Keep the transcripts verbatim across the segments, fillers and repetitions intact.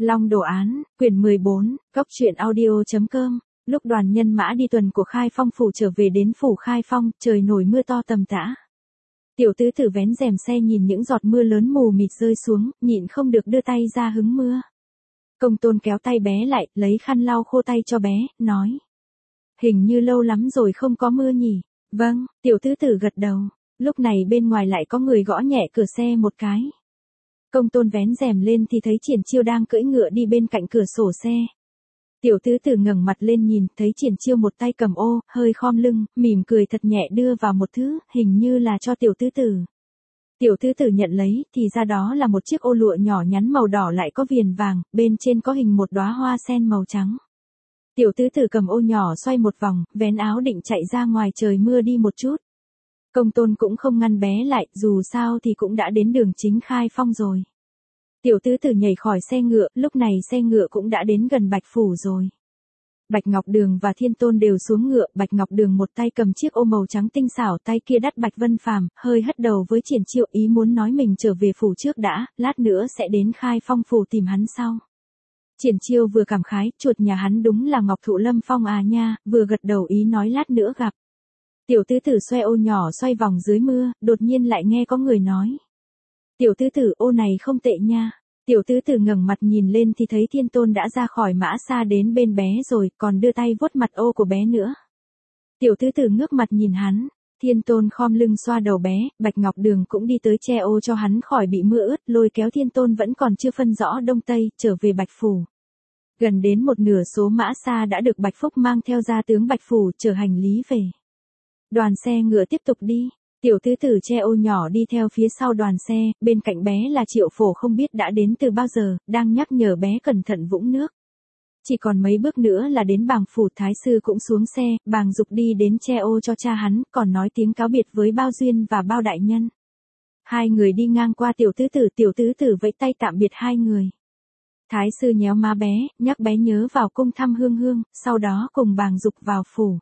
Long đồ án, quyển mười bốn, góc truyện audio.com. Lúc đoàn nhân mã đi tuần của Khai Phong phủ trở về đến phủ Khai Phong, trời nổi mưa to tầm tã. Tiểu tứ tử vén rèm xe nhìn những giọt mưa lớn mù mịt rơi xuống, nhịn không được đưa tay ra hứng mưa. Công tôn kéo tay bé lại, lấy khăn lau khô tay cho bé, nói. Hình như lâu lắm rồi không có mưa nhỉ. Vâng, tiểu tứ tử gật đầu. Lúc này bên ngoài lại có người gõ nhẹ cửa xe một cái. Công tôn vén rèm lên thì thấy Triển Chiêu đang cưỡi ngựa đi bên cạnh cửa sổ xe. Tiểu tứ tử ngẩng mặt lên nhìn, thấy Triển Chiêu một tay cầm ô, hơi khom lưng, mỉm cười thật nhẹ đưa vào một thứ, hình như là cho tiểu tứ tử. Tiểu tứ tử nhận lấy, thì ra đó là một chiếc ô lụa nhỏ nhắn màu đỏ lại có viền vàng, bên trên có hình một đóa hoa sen màu trắng. Tiểu tứ tử cầm ô nhỏ xoay một vòng, vén áo định chạy ra ngoài trời mưa đi một chút. Công tôn cũng không ngăn bé lại, dù sao thì cũng đã đến đường chính Khai Phong rồi. Tiểu tứ tử nhảy khỏi xe ngựa, lúc này xe ngựa cũng đã đến gần Bạch Phủ rồi. Bạch Ngọc Đường và Thiên Tôn đều xuống ngựa, Bạch Ngọc Đường một tay cầm chiếc ô màu trắng tinh xảo, tay kia đắt Bạch Vân Phàm, hơi hất đầu với Triển Chiêu, ý muốn nói mình trở về phủ trước đã, lát nữa sẽ đến Khai Phong phủ tìm hắn sau. Triển Chiêu vừa cảm khái, chuột nhà hắn đúng là Ngọc Thụ Lâm Phong à nha, vừa gật đầu ý nói lát nữa gặp. Tiểu tứ tử xoay ô nhỏ xoay vòng dưới mưa, đột nhiên lại nghe có người nói. Tiểu tứ tử, ô này không tệ nha. Tiểu tứ tử ngẩng mặt nhìn lên thì thấy Thiên Tôn đã ra khỏi mã xa đến bên bé rồi, còn đưa tay vuốt mặt ô của bé nữa. Tiểu tứ tử ngước mặt nhìn hắn, Thiên Tôn khom lưng xoa đầu bé, Bạch Ngọc Đường cũng đi tới che ô cho hắn khỏi bị mưa ướt, lôi kéo Thiên Tôn vẫn còn chưa phân rõ đông tây, trở về Bạch Phủ. Gần đến một nửa số mã xa đã được Bạch Phúc mang theo gia tướng Bạch Phủ chở hành lý về. Đoàn xe ngựa tiếp tục đi. Tiểu tứ tử che ô nhỏ đi theo phía sau đoàn xe, bên cạnh bé là Triệu Phổ không biết đã đến từ bao giờ, đang nhắc nhở bé cẩn thận vũng nước. Chỉ còn mấy bước nữa là đến Bàng Phủ, Thái sư cũng xuống xe, Bàng Dục đi đến che ô cho cha hắn, còn nói tiếng cáo biệt với Bao Duyên và Bao Đại Nhân. Hai người đi ngang qua tiểu tứ tử, tiểu tứ tử vẫy tay tạm biệt hai người. Thái sư nhéo má bé, nhắc bé nhớ vào cung thăm Hương Hương, sau đó cùng Bàng Dục vào phủ.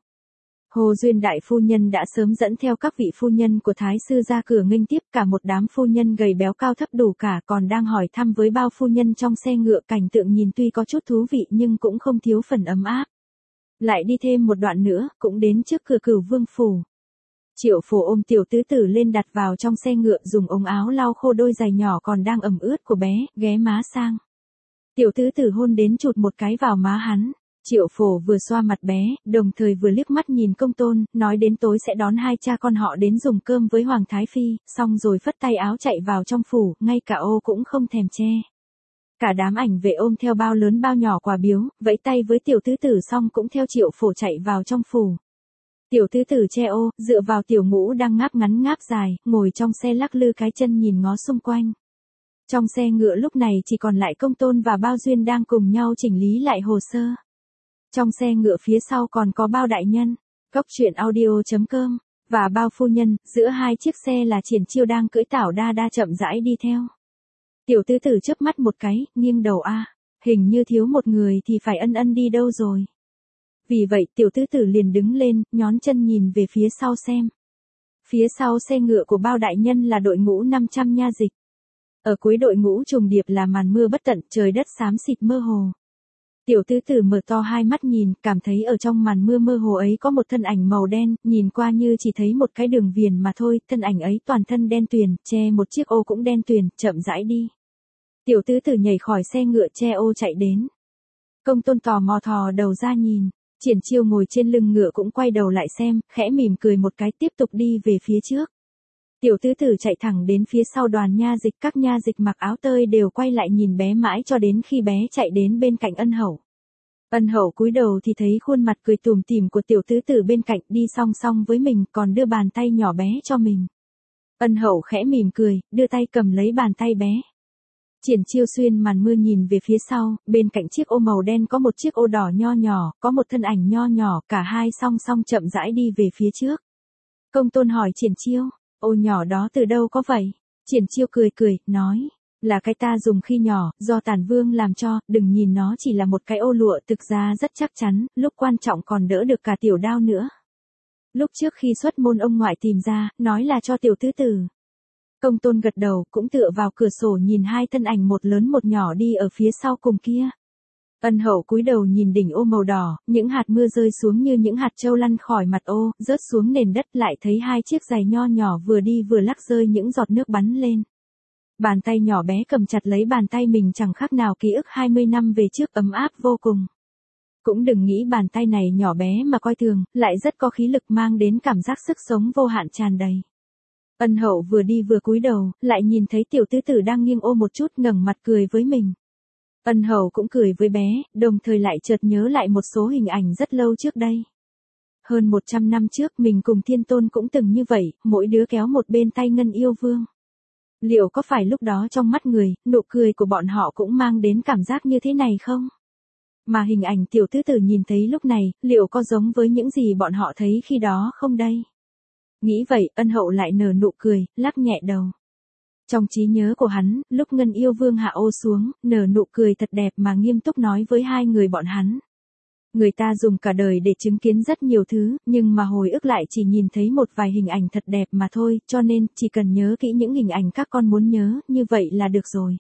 Hồ Duyên đại phu nhân đã sớm dẫn theo các vị phu nhân của Thái sư ra cửa nghênh tiếp, cả một đám phu nhân gầy béo cao thấp đủ cả, còn đang hỏi thăm với Bao phu nhân trong xe ngựa, cảnh tượng nhìn tuy có chút thú vị nhưng cũng không thiếu phần ấm áp. Lại đi thêm một đoạn nữa, cũng đến trước cửa Cửu Vương phủ. Triệu Phổ ôm tiểu tứ tử lên đặt vào trong xe ngựa, dùng ống áo lau khô đôi giày nhỏ còn đang ẩm ướt của bé, ghé má sang. Tiểu tứ tử hôn đến chụt một cái vào má hắn. Triệu Phổ vừa xoa mặt bé, đồng thời vừa liếc mắt nhìn Công Tôn, nói đến tối sẽ đón hai cha con họ đến dùng cơm với Hoàng Thái Phi, xong rồi phất tay áo chạy vào trong phủ, ngay cả ô cũng không thèm che. Cả đám ảnh vệ ôm theo bao lớn bao nhỏ quà biếu, vẫy tay với tiểu tứ tử xong cũng theo Triệu Phổ chạy vào trong phủ. Tiểu tứ tử che ô, dựa vào tiểu ngũ đang ngáp ngắn ngáp dài, ngồi trong xe lắc lư cái chân nhìn ngó xung quanh. Trong xe ngựa lúc này chỉ còn lại Công Tôn và Bao Duyên đang cùng nhau chỉnh lý lại hồ sơ. Trong xe ngựa phía sau còn có Bao Đại Nhân, góc truyện audio.com, và Bao phu nhân, giữa hai chiếc xe là Triển Chiêu đang cưỡi tảo đa đa chậm rãi đi theo. Tiểu tứ tử chớp mắt một cái, nghiêng đầu a, hình như thiếu một người thì phải ân ân đi đâu rồi. Vì vậy tiểu tứ tử liền đứng lên, nhón chân nhìn về phía sau xem. Phía sau xe ngựa của Bao Đại Nhân là đội ngũ năm trăm nha dịch. Ở cuối đội ngũ trùng điệp là màn mưa bất tận, trời đất xám xịt mơ hồ. Tiểu tứ tử mở to hai mắt nhìn, cảm thấy ở trong màn mưa mơ hồ ấy có một thân ảnh màu đen, nhìn qua như chỉ thấy một cái đường viền mà thôi, thân ảnh ấy toàn thân đen tuyền, che một chiếc ô cũng đen tuyền, chậm rãi đi. Tiểu tứ tử nhảy khỏi xe ngựa che ô chạy đến. Công Tôn tò mò thò đầu ra nhìn, Triển Chiêu ngồi trên lưng ngựa cũng quay đầu lại xem, khẽ mỉm cười một cái tiếp tục đi về phía trước. Tiểu tứ tử chạy thẳng đến phía sau đoàn nha dịch, các nha dịch mặc áo tơi đều quay lại nhìn bé mãi cho đến khi bé chạy đến bên cạnh Ân Hậu. Ân Hậu cúi đầu thì thấy khuôn mặt cười tủm tỉm của tiểu tứ tử bên cạnh đi song song với mình, còn đưa bàn tay nhỏ bé cho mình. Ân Hậu khẽ mỉm cười, đưa tay cầm lấy bàn tay bé. Triển Chiêu xuyên màn mưa nhìn về phía sau, bên cạnh chiếc ô màu đen có một chiếc ô đỏ nho nhỏ, có một thân ảnh nho nhỏ, cả hai song song chậm rãi đi về phía trước. Công Tôn hỏi Triển Chiêu, ô nhỏ đó từ đâu có vậy? Triển Chiêu cười cười, nói, là cái ta dùng khi nhỏ, do Tản Vương làm cho, đừng nhìn nó chỉ là một cái ô lụa, thực ra rất chắc chắn, lúc quan trọng còn đỡ được cả tiểu đao nữa. Lúc trước khi xuất môn ông ngoại tìm ra, nói là cho tiểu tứ tử. Công tôn gật đầu, cũng tựa vào cửa sổ nhìn hai thân ảnh một lớn một nhỏ đi ở phía sau cùng kia. Ân Hậu cúi đầu nhìn đỉnh ô màu đỏ, những hạt mưa rơi xuống như những hạt châu lăn khỏi mặt ô, rớt xuống nền đất, lại thấy hai chiếc giày nho nhỏ vừa đi vừa lắc rơi những giọt nước bắn lên. Bàn tay nhỏ bé cầm chặt lấy bàn tay mình chẳng khác nào ký ức hai mươi năm về trước, ấm áp vô cùng. Cũng đừng nghĩ bàn tay này nhỏ bé mà coi thường, lại rất có khí lực, mang đến cảm giác sức sống vô hạn tràn đầy. Ân Hậu vừa đi vừa cúi đầu, lại nhìn thấy tiểu tứ tử đang nghiêng ô một chút, ngẩng mặt cười với mình. Ân Hậu cũng cười với bé, đồng thời lại chợt nhớ lại một số hình ảnh rất lâu trước đây. Hơn một trăm năm trước mình cùng Thiên Tôn cũng từng như vậy, mỗi đứa kéo một bên tay Ngân Yêu Vương. Liệu có phải lúc đó trong mắt người, nụ cười của bọn họ cũng mang đến cảm giác như thế này không? Mà hình ảnh tiểu tứ tử nhìn thấy lúc này, liệu có giống với những gì bọn họ thấy khi đó không đây? Nghĩ vậy, Ân Hậu lại nở nụ cười, lắc nhẹ đầu. Trong trí nhớ của hắn, lúc Ngân Yêu Vương hạ ô xuống, nở nụ cười thật đẹp mà nghiêm túc nói với hai người bọn hắn. Người ta dùng cả đời để chứng kiến rất nhiều thứ, nhưng mà hồi ức lại chỉ nhìn thấy một vài hình ảnh thật đẹp mà thôi, cho nên, chỉ cần nhớ kỹ những hình ảnh các con muốn nhớ, như vậy là được rồi.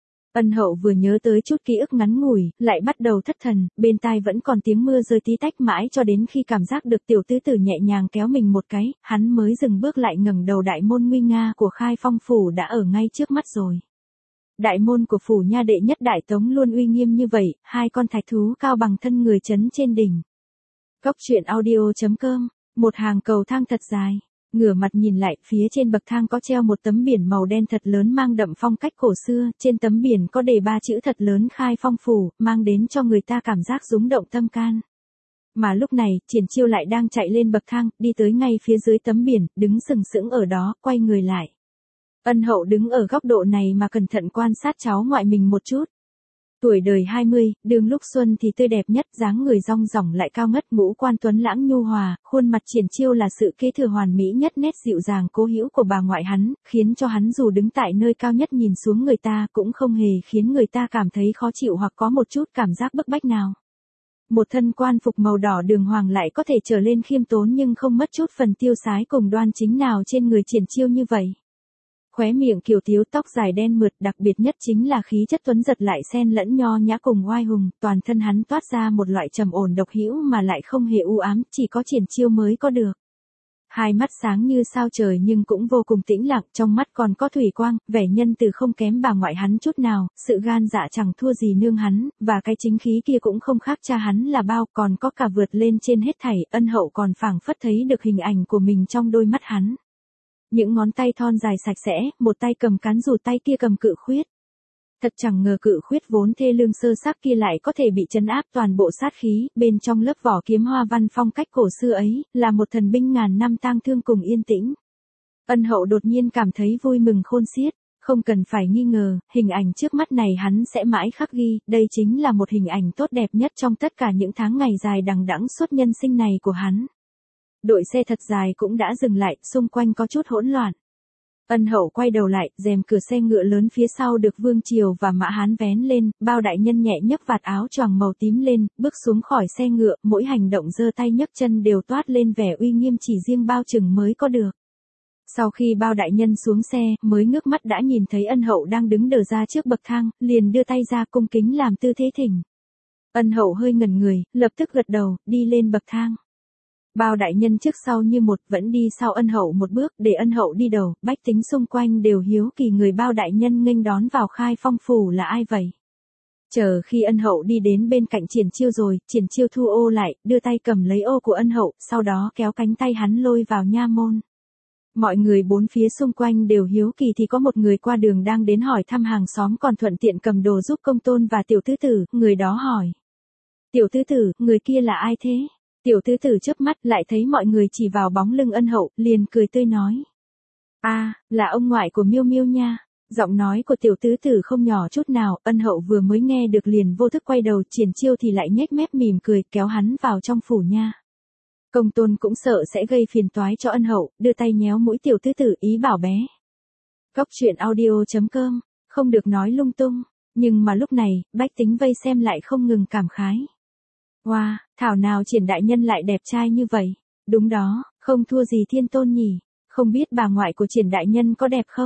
Ân Hậu vừa nhớ tới chút ký ức ngắn ngủi, lại bắt đầu thất thần, bên tai vẫn còn tiếng mưa rơi tí tách, mãi cho đến khi cảm giác được tiểu tứ tử nhẹ nhàng kéo mình một cái, hắn mới dừng bước lại, ngẩng đầu. Đại môn nguy nga của Khai Phong phủ đã ở ngay trước mắt rồi. Đại môn của phủ nha đệ nhất Đại Tống luôn uy nghiêm như vậy, hai con thạch thú cao bằng thân người trấn trên đỉnh. Góc truyện audio chấm com, một hàng cầu thang thật dài. Ngửa mặt nhìn lại, phía trên bậc thang có treo một tấm biển màu đen thật lớn mang đậm phong cách cổ xưa, trên tấm biển có đề ba chữ thật lớn Khai Phong phủ, mang đến cho người ta cảm giác rung động tâm can. Mà lúc này, Triển Chiêu lại đang chạy lên bậc thang, đi tới ngay phía dưới tấm biển, đứng sừng sững ở đó, quay người lại. Ân Hậu đứng ở góc độ này mà cẩn thận quan sát cháu ngoại mình một chút. Tuổi đời hai mươi, đường lúc xuân thì tươi đẹp nhất, dáng người rong ròng lại cao ngất, ngũ quan tuấn lãng nhu hòa, khuôn mặt Triển Chiêu là sự kế thừa hoàn mỹ nhất, nét dịu dàng cố hữu của bà ngoại hắn, khiến cho hắn dù đứng tại nơi cao nhất nhìn xuống người ta cũng không hề khiến người ta cảm thấy khó chịu hoặc có một chút cảm giác bức bách nào. Một thân quan phục màu đỏ đường hoàng lại có thể trở lên khiêm tốn nhưng không mất chút phần tiêu sái cùng đoan chính nào trên người Triển Chiêu như vậy. Khóe miệng kiều thiếu, tóc dài đen mượt, đặc biệt nhất chính là khí chất tuấn giật lại xen lẫn nho nhã cùng oai hùng, toàn thân hắn toát ra một loại trầm ổn độc hữu mà lại không hề u ám, chỉ có Triển Chiêu mới có được. Hai mắt sáng như sao trời nhưng cũng vô cùng tĩnh lặng, trong mắt còn có thủy quang, vẻ nhân từ không kém bà ngoại hắn chút nào, sự gan dạ chẳng thua gì nương hắn, và cái chính khí kia cũng không khác cha hắn là bao, còn có cả vượt lên trên hết thảy. Ân Hậu còn phảng phất thấy được hình ảnh của mình trong đôi mắt hắn. Những ngón tay thon dài sạch sẽ, một tay cầm cán dù, tay kia cầm cự khuyết. Thật chẳng ngờ cự khuyết vốn thê lương sơ sắc kia lại có thể bị trấn áp toàn bộ sát khí, bên trong lớp vỏ kiếm hoa văn phong cách cổ xưa ấy, là một thần binh ngàn năm tang thương cùng yên tĩnh. Ân Hậu đột nhiên cảm thấy vui mừng khôn xiết, không cần phải nghi ngờ, hình ảnh trước mắt này hắn sẽ mãi khắc ghi, đây chính là một hình ảnh tốt đẹp nhất trong tất cả những tháng ngày dài đằng đẵng suốt nhân sinh này của hắn. Đội xe thật dài cũng đã dừng lại, xung quanh có chút hỗn loạn. Ân Hậu quay đầu lại, rèm cửa xe ngựa lớn phía sau được Vương Triều và Mã Hán vén lên, Bao đại nhân nhẹ nhấc vạt áo choàng màu tím lên, bước xuống khỏi xe ngựa, mỗi hành động giơ tay nhấc chân đều toát lên vẻ uy nghiêm chỉ riêng Bao chừng mới có được. Sau khi Bao đại nhân xuống xe, mới ngước mắt đã nhìn thấy Ân Hậu đang đứng đờ ra trước bậc thang, liền đưa tay ra cung kính làm tư thế thỉnh. Ân Hậu hơi ngẩn người, lập tức gật đầu, đi lên bậc thang. Bao đại nhân trước sau như một, vẫn đi sau Ân Hậu một bước, để Ân Hậu đi đầu, bách tính xung quanh đều hiếu kỳ người Bao đại nhân nghênh đón vào Khai Phong phủ là ai vậy. Chờ khi Ân Hậu đi đến bên cạnh Triển Chiêu rồi, Triển Chiêu thu ô lại, đưa tay cầm lấy ô của Ân Hậu, sau đó kéo cánh tay hắn lôi vào nha môn. Mọi người bốn phía xung quanh đều hiếu kỳ thì có một người qua đường đang đến hỏi thăm hàng xóm, còn thuận tiện cầm đồ giúp công tôn và tiểu tứ tử, người đó hỏi. Tiểu tứ tử, người kia là ai thế? Tiểu tứ tử chớp mắt lại thấy mọi người chỉ vào bóng lưng Ân Hậu, liền cười tươi nói. A, à, là ông ngoại của Miêu Miêu nha. Giọng nói của tiểu tứ tử không nhỏ chút nào, Ân Hậu vừa mới nghe được liền vô thức quay đầu, Triển Chiêu thì lại nhếch mép mỉm cười, kéo hắn vào trong phủ nha. Công tôn cũng sợ sẽ gây phiền toái cho Ân Hậu, đưa tay nhéo mũi tiểu tứ tử, ý bảo bé. Góc truyện audio chấm com, không được nói lung tung, nhưng mà lúc này, bách tính vây xem lại không ngừng cảm khái. Wow, thảo nào Triển đại nhân lại đẹp trai như vậy. Đúng đó, không thua gì Thiên Tôn nhỉ. Không biết bà ngoại của Triển đại nhân có đẹp không?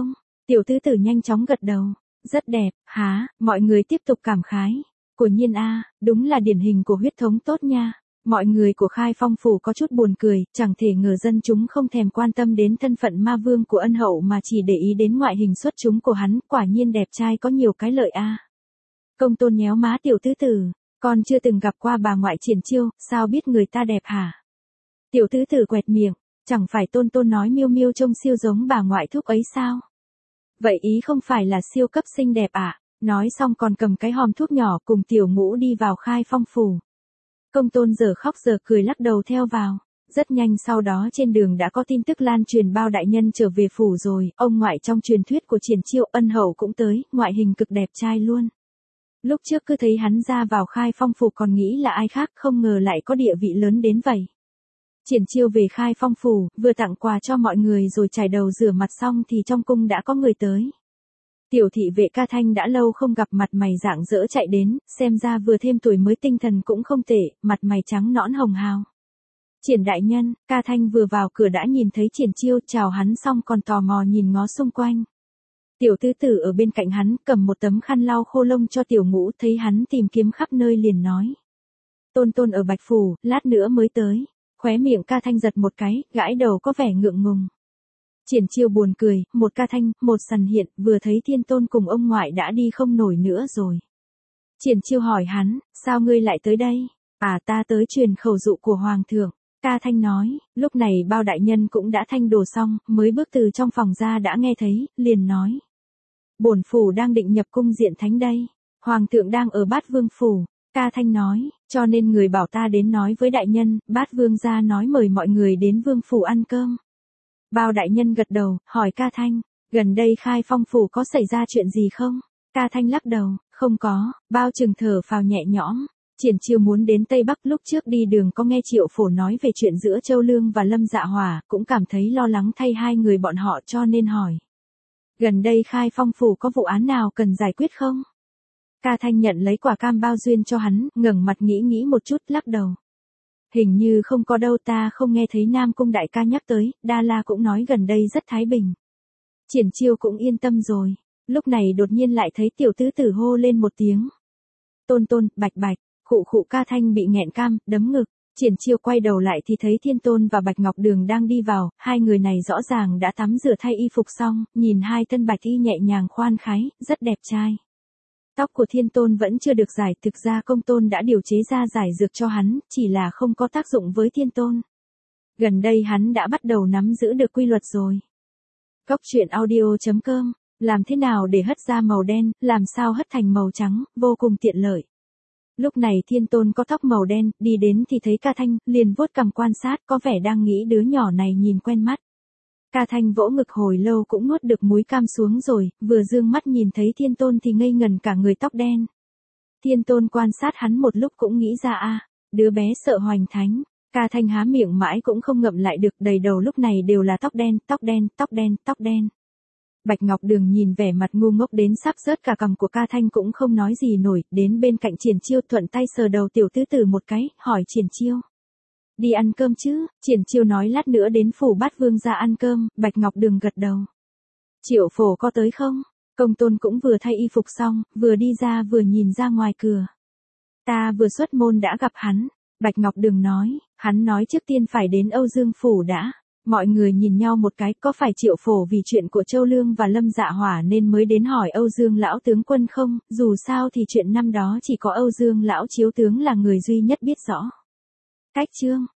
Tiểu tứ tử nhanh chóng gật đầu. Rất đẹp, há, mọi người tiếp tục cảm khái. Của Nhiên a, đúng là điển hình của huyết thống tốt nha. Mọi người của Khai Phong phủ có chút buồn cười, chẳng thể ngờ dân chúng không thèm quan tâm đến thân phận ma vương của Ân Hậu mà chỉ để ý đến ngoại hình xuất chúng của hắn, quả nhiên đẹp trai có nhiều cái lợi a. Công Tôn nhéo má tiểu tứ tử, con chưa từng gặp qua bà ngoại Triển Chiêu, sao biết người ta đẹp hả? Tiểu tứ tử quẹt miệng, chẳng phải Tôn Tôn nói Miêu Miêu trông siêu giống bà ngoại thúc ấy sao? Vậy ý không phải là siêu cấp xinh đẹp à? Nói xong còn cầm cái hòm thuốc nhỏ cùng Tiểu Ngũ đi vào Khai Phong phủ. Công Tôn giờ khóc giờ cười lắc đầu theo vào. Rất nhanh sau đó trên đường đã có tin tức lan truyền Bao đại nhân trở về phủ rồi, ông ngoại trong truyền thuyết của Triển Chiêu Ân Hậu cũng tới, ngoại hình cực đẹp trai luôn. Lúc trước cứ thấy hắn ra vào Khai Phong phủ còn nghĩ là ai khác, không ngờ lại có địa vị lớn đến vậy. Triển Chiêu về Khai Phong phủ, vừa tặng quà cho mọi người rồi chải đầu rửa mặt xong thì trong cung đã có người tới. Tiểu thị vệ Ca Thanh đã lâu không gặp, mặt mày rạng rỡ chạy đến, xem ra vừa thêm tuổi mới tinh thần cũng không tệ, mặt mày trắng nõn hồng hào. Triển đại nhân, Ca Thanh vừa vào cửa đã nhìn thấy Triển Chiêu, chào hắn xong còn tò mò nhìn ngó xung quanh. Tiểu tứ tử ở bên cạnh hắn cầm một tấm khăn lau khô lông cho Tiểu Ngũ, thấy hắn tìm kiếm khắp nơi liền nói. Tôn Tôn ở Bạch Phủ, lát nữa mới tới. Khóe miệng Ca Thanh giật một cái, gãi đầu có vẻ ngượng ngùng. Triển Chiêu buồn cười, một Ca Thanh, một Sần Hiện, vừa thấy Thiên Tôn cùng ông ngoại đã đi không nổi nữa rồi. Triển Chiêu hỏi hắn, sao ngươi lại tới đây? À, ta tới truyền khẩu dụ của Hoàng thượng. Ca Thanh nói, lúc này Bao đại nhân cũng đã thanh đồ xong, mới bước từ trong phòng ra đã nghe thấy, liền nói. Bổn phủ đang định nhập cung diện thánh đây. Hoàng thượng đang ở Bát Vương phủ. Ca Thanh nói, cho nên người bảo ta đến nói với đại nhân, Bát Vương gia nói mời mọi người đến Vương phủ ăn cơm. Bao đại nhân gật đầu, hỏi Ca Thanh, gần đây Khai Phong phủ có xảy ra chuyện gì không? Ca Thanh lắc đầu, không có. Bao Trừng thở phào nhẹ nhõm. Triển Chiêu muốn đến Tây Bắc, lúc trước đi đường có nghe Triệu Phổ nói về chuyện giữa Châu Lương và Lâm Dạ Hỏa, cũng cảm thấy lo lắng thay hai người bọn họ cho nên hỏi. Gần đây Khai Phong phủ có vụ án nào cần giải quyết không? Ca Thanh nhận lấy quả cam bao duyên cho hắn, ngẩng mặt nghĩ nghĩ một chút, lắc đầu. Hình như không có đâu, ta không nghe thấy Nam Cung đại ca nhắc tới, Đa La cũng nói gần đây rất thái bình. Triển Chiêu cũng yên tâm rồi. Lúc này đột nhiên lại thấy tiểu tứ tử hô lên một tiếng. Tôn Tôn, Bạch Bạch, khụ khụ. Ca Thanh bị nghẹn cam, đấm ngực. Triển Chiêu quay đầu lại thì thấy Thiên Tôn và Bạch Ngọc Đường đang đi vào, hai người này rõ ràng đã tắm rửa thay y phục xong, nhìn hai thân bạch y nhẹ nhàng khoan khái, rất đẹp trai. Tóc của Thiên Tôn vẫn chưa được giải, thực ra Công Tôn đã điều chế ra giải dược cho hắn, chỉ là không có tác dụng với Thiên Tôn. Gần đây hắn đã bắt đầu nắm giữ được quy luật rồi. Góc truyện audio chấm com, làm thế nào để hất ra màu đen, làm sao hất thành màu trắng, vô cùng tiện lợi. Lúc này Thiên Tôn có tóc màu đen, đi đến thì thấy Ca Thanh, liền vuốt cằm quan sát, có vẻ đang nghĩ đứa nhỏ này nhìn quen mắt. Ca Thanh vỗ ngực hồi lâu cũng nuốt được múi cam xuống rồi, vừa dương mắt nhìn thấy Thiên Tôn thì ngây ngần cả người, tóc đen. Thiên Tôn quan sát hắn một lúc cũng nghĩ ra a, đứa bé sợ Hoành Thánh. Ca Thanh há miệng mãi cũng không ngậm lại được, đầy đầu lúc này đều là tóc đen, tóc đen, tóc đen, tóc đen. Bạch Ngọc Đường nhìn vẻ mặt ngu ngốc đến sắp rớt cả cằm của Ca Thanh cũng không nói gì nổi, đến bên cạnh Triển Chiêu thuận tay sờ đầu tiểu tứ tử một cái, hỏi Triển Chiêu. Đi ăn cơm chứ? Triển Chiêu nói lát nữa đến phủ Bát Vương ra ăn cơm. Bạch Ngọc Đường gật đầu. Triệu Phổ có tới không? Công Tôn cũng vừa thay y phục xong, vừa đi ra vừa nhìn ra ngoài cửa. Ta vừa xuất môn đã gặp hắn. Bạch Ngọc Đường nói, hắn nói trước tiên phải đến Âu Dương phủ đã. Mọi người nhìn nhau một cái, có phải Triệu Phổ vì chuyện của Châu Lương và Lâm Dạ Hỏa nên mới đến hỏi Âu Dương lão tướng quân không? Dù sao thì chuyện năm đó chỉ có Âu Dương lão chiếu tướng là người duy nhất biết rõ. Cách chương